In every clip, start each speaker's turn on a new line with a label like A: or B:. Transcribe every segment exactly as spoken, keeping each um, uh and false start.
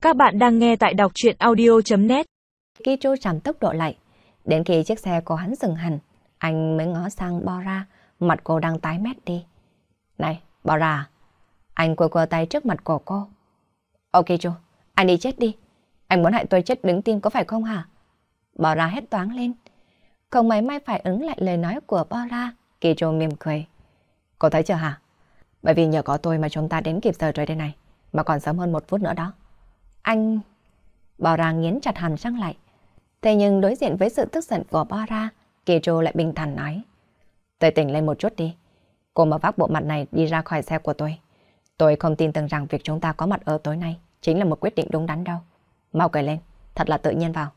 A: Các bạn đang nghe tại đọc truyện audio chấm net.
B: Kicho giảm tốc độ lại. Đến khi chiếc xe của hắn dừng hẳn, anh mới ngó sang Bora, mặt cô đang tái mét đi. Này, Bora, anh quơ quơ tay trước mặt của cô. Ok Kicho, anh đi chết đi. Anh muốn hại tôi chết đứng tim có phải không hả? Bora hét toáng lên. Không mấy may phải ứng lại lời nói của Bora, Kicho mỉm cười. Cô thấy chưa hả? Bởi vì nhờ có tôi mà chúng ta đến kịp giờ trời đây này, mà còn sớm hơn một phút nữa đó. Anh... Bora nghiến chặt hàm răng lại. Thế nhưng đối diện với sự tức giận của Bora, Kicho lại bình thản nói. Tôi tỉnh lên một chút đi. Cô mà vác bộ mặt này đi ra khỏi xe của tôi. Tôi không tin tưởng rằng việc chúng ta có mặt ở tối nay chính là một quyết định đúng đắn đâu. Mau cười lên, thật là tự nhiên vào.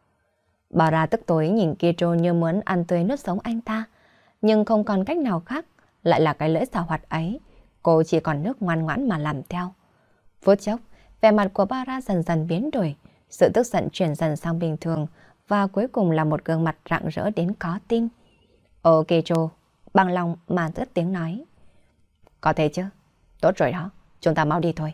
B: Bora tức tối nhìn Kicho như muốn ăn tươi nuốt sống anh ta. Nhưng không còn cách nào khác, lại là cái lưỡi xào hoạt ấy. Cô chỉ còn nước ngoan ngoãn mà làm theo. Phút chốc, vẻ mặt của Bora dần dần biến đổi. Sự tức giận chuyển dần sang bình thường và cuối cùng là một gương mặt rạng rỡ đến có tin. Ok Kicho, bằng lòng mà cất tiếng nói. Có thể chứ, tốt rồi đó, chúng ta mau đi thôi.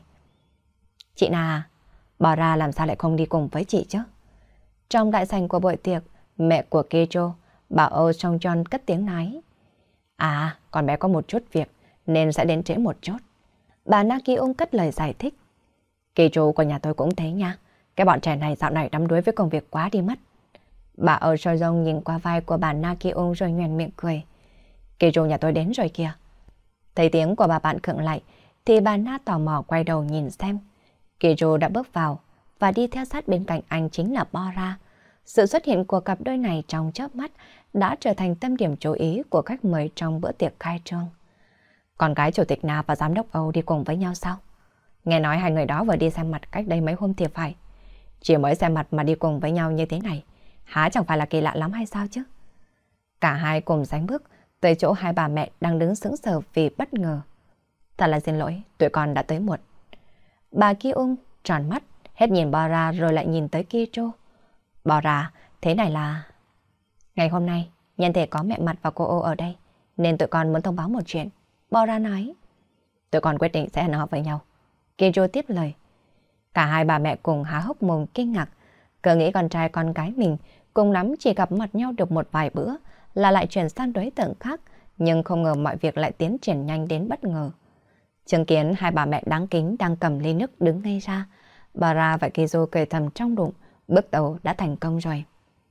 B: Chị Na, Bora làm sao lại không đi cùng với chị chứ? Trong đại sảnh của buổi tiệc, mẹ của Kicho, bà Âu Song John cất tiếng nói. À, con bé có một chút việc nên sẽ đến trễ một chút. Bà Na Ki-ung cất lời giải thích. Kicho của nhà tôi cũng thế nha. Cái bọn trẻ này dạo này đắm đuối với công việc quá đi mất. Bà Âu Song John nhìn qua vai của bà Na Ki-ung rồi nhoẻn miệng cười. Kicho nhà tôi đến rồi kìa. Thấy tiếng của bà bạn khựng lại thì bà Na tò mò quay đầu nhìn xem. Kicho đã bước vào và đi theo sát bên cạnh anh chính là Bora. Sự xuất hiện của cặp đôi này trong chớp mắt đã trở thành tâm điểm chú ý của khách mời trong bữa tiệc khai trương. Con gái chủ tịch Na và giám đốc Âu đi cùng với nhau sao? Nghe nói hai người đó vừa đi xem mặt cách đây mấy hôm thì phải. Chỉ mới xem mặt mà đi cùng với nhau như thế này, há chẳng phải là kỳ lạ lắm hay sao chứ? Cả hai cùng sánh bước tới chỗ hai bà mẹ đang đứng sững sờ vì bất ngờ. Thật là xin lỗi, tụi con đã tới muộn. Bà Ki-ung tròn mắt, hết nhìn Bora rồi lại nhìn tới Kicho. Bora, thế này là... Ngày hôm nay, nhân thể có mẹ mặt và cô Ô ở đây, nên tụi con muốn thông báo một chuyện. Bora nói. Tụi con quyết định sẽ hẹn hò với nhau. Kicho tiếp lời. Cả hai bà mẹ cùng há hốc mồm kinh ngạc. Cứ nghĩ con trai con gái mình cùng lắm chỉ gặp mặt nhau được một vài bữa là lại chuyển sang đối tượng khác, nhưng không ngờ mọi việc lại tiến triển nhanh đến bất ngờ. Chứng kiến hai bà mẹ đáng kính đang cầm ly nước đứng ngay ra, Bora và Kicho cười thầm trong bụng, bước đầu đã thành công rồi.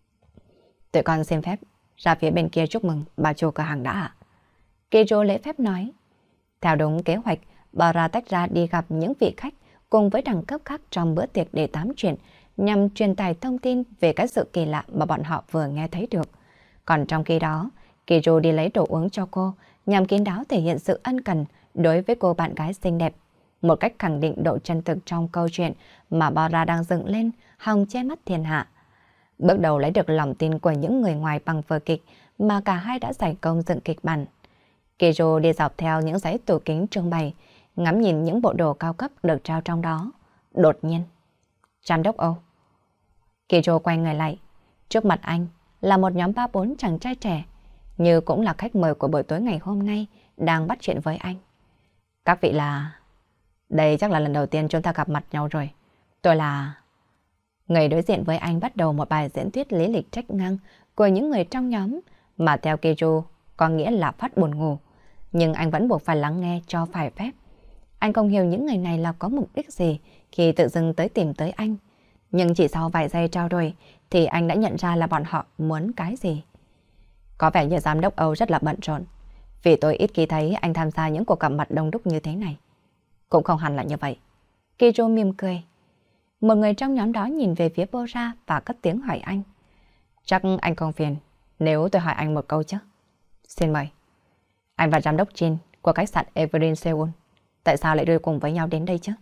B: Tụi con xin phép ra phía bên kia chúc mừng bà chủ cửa hàng đã ạ. Kicho lễ phép nói. Theo đúng kế hoạch, Bora tách ra đi gặp những vị khách cùng với đẳng cấp khác trong bữa tiệc để tám chuyện, nhằm truyền tải thông tin về các sự kỳ lạ mà bọn họ vừa nghe thấy được. Còn trong khi đó, Kicho đi lấy đồ uống cho cô, nhằm kín đáo thể hiện sự ân cần đối với cô bạn gái xinh đẹp. Một cách khẳng định độ chân thực trong câu chuyện mà Bora đang dựng lên, hòng che mắt thiên hạ. Bước đầu lấy được lòng tin của những người ngoài bằng vở kịch mà cả hai đã giải công dựng kịch bản. Kicho đi dọc theo những dãy tủ kính trưng bày, ngắm nhìn những bộ đồ cao cấp được trao trong đó. Đột nhiên, giám đốc Âu. Kicho quay người lại. Trước mặt anh là một nhóm ba bốn chàng trai trẻ, như cũng là khách mời của buổi tối ngày hôm nay, đang bắt chuyện với anh. Các vị là... Đây chắc là lần đầu tiên chúng ta gặp mặt nhau rồi. Tôi là... Người đối diện với anh bắt đầu một bài diễn thuyết lý lịch trách ngang của những người trong nhóm, mà theo Kicho có nghĩa là phát buồn ngủ. Nhưng anh vẫn buộc phải lắng nghe cho phải phép. Anh không hiểu những người này là có mục đích gì khi tự dưng tới tìm tới anh. Nhưng chỉ sau vài giây trao đổi thì anh đã nhận ra là bọn họ muốn cái gì. Có vẻ như giám đốc Âu rất là bận rộn, vì tôi ít khi thấy anh tham gia những cuộc gặp mặt đông đúc như thế này. Cũng không hẳn là như vậy. Kicho mỉm cười. Một người trong nhóm đó nhìn về phía Bora và cất tiếng hỏi anh. Chắc anh không phiền nếu tôi hỏi anh một câu chứ? Xin mời. Anh và giám đốc Jin của khách sạn Evergreen Seoul tại sao lại đưa cùng với nhau đến đây chứ?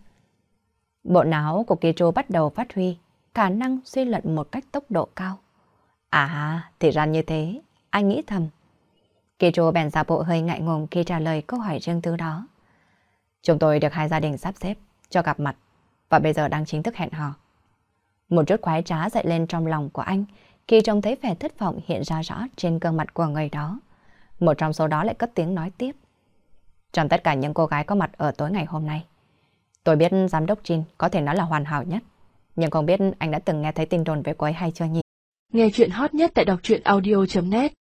B: Bộ não của Kicho bắt đầu phát huy khả năng suy luận một cách tốc độ cao. À, thì ra như thế, anh nghĩ thầm. Kicho bèn giả bộ hơi ngại ngùng khi trả lời câu hỏi riêng tư đó. Chúng tôi được hai gia đình sắp xếp cho gặp mặt và bây giờ đang chính thức hẹn hò. Một chút khoái trá dậy lên trong lòng của anh khi trông thấy vẻ thất vọng hiện ra rõ trên gương mặt của người đó. Một trong số đó lại cất tiếng nói tiếp. Trong tất cả những cô gái có mặt ở tối ngày hôm nay, tôi biết giám đốc Jin có thể nói là hoàn hảo nhất Nhưng không biết anh đã từng nghe thấy tin đồn về cô ấy hay chưa nhỉ?
A: Nghe chuyện hot nhất tại đọc truyện audio chấm net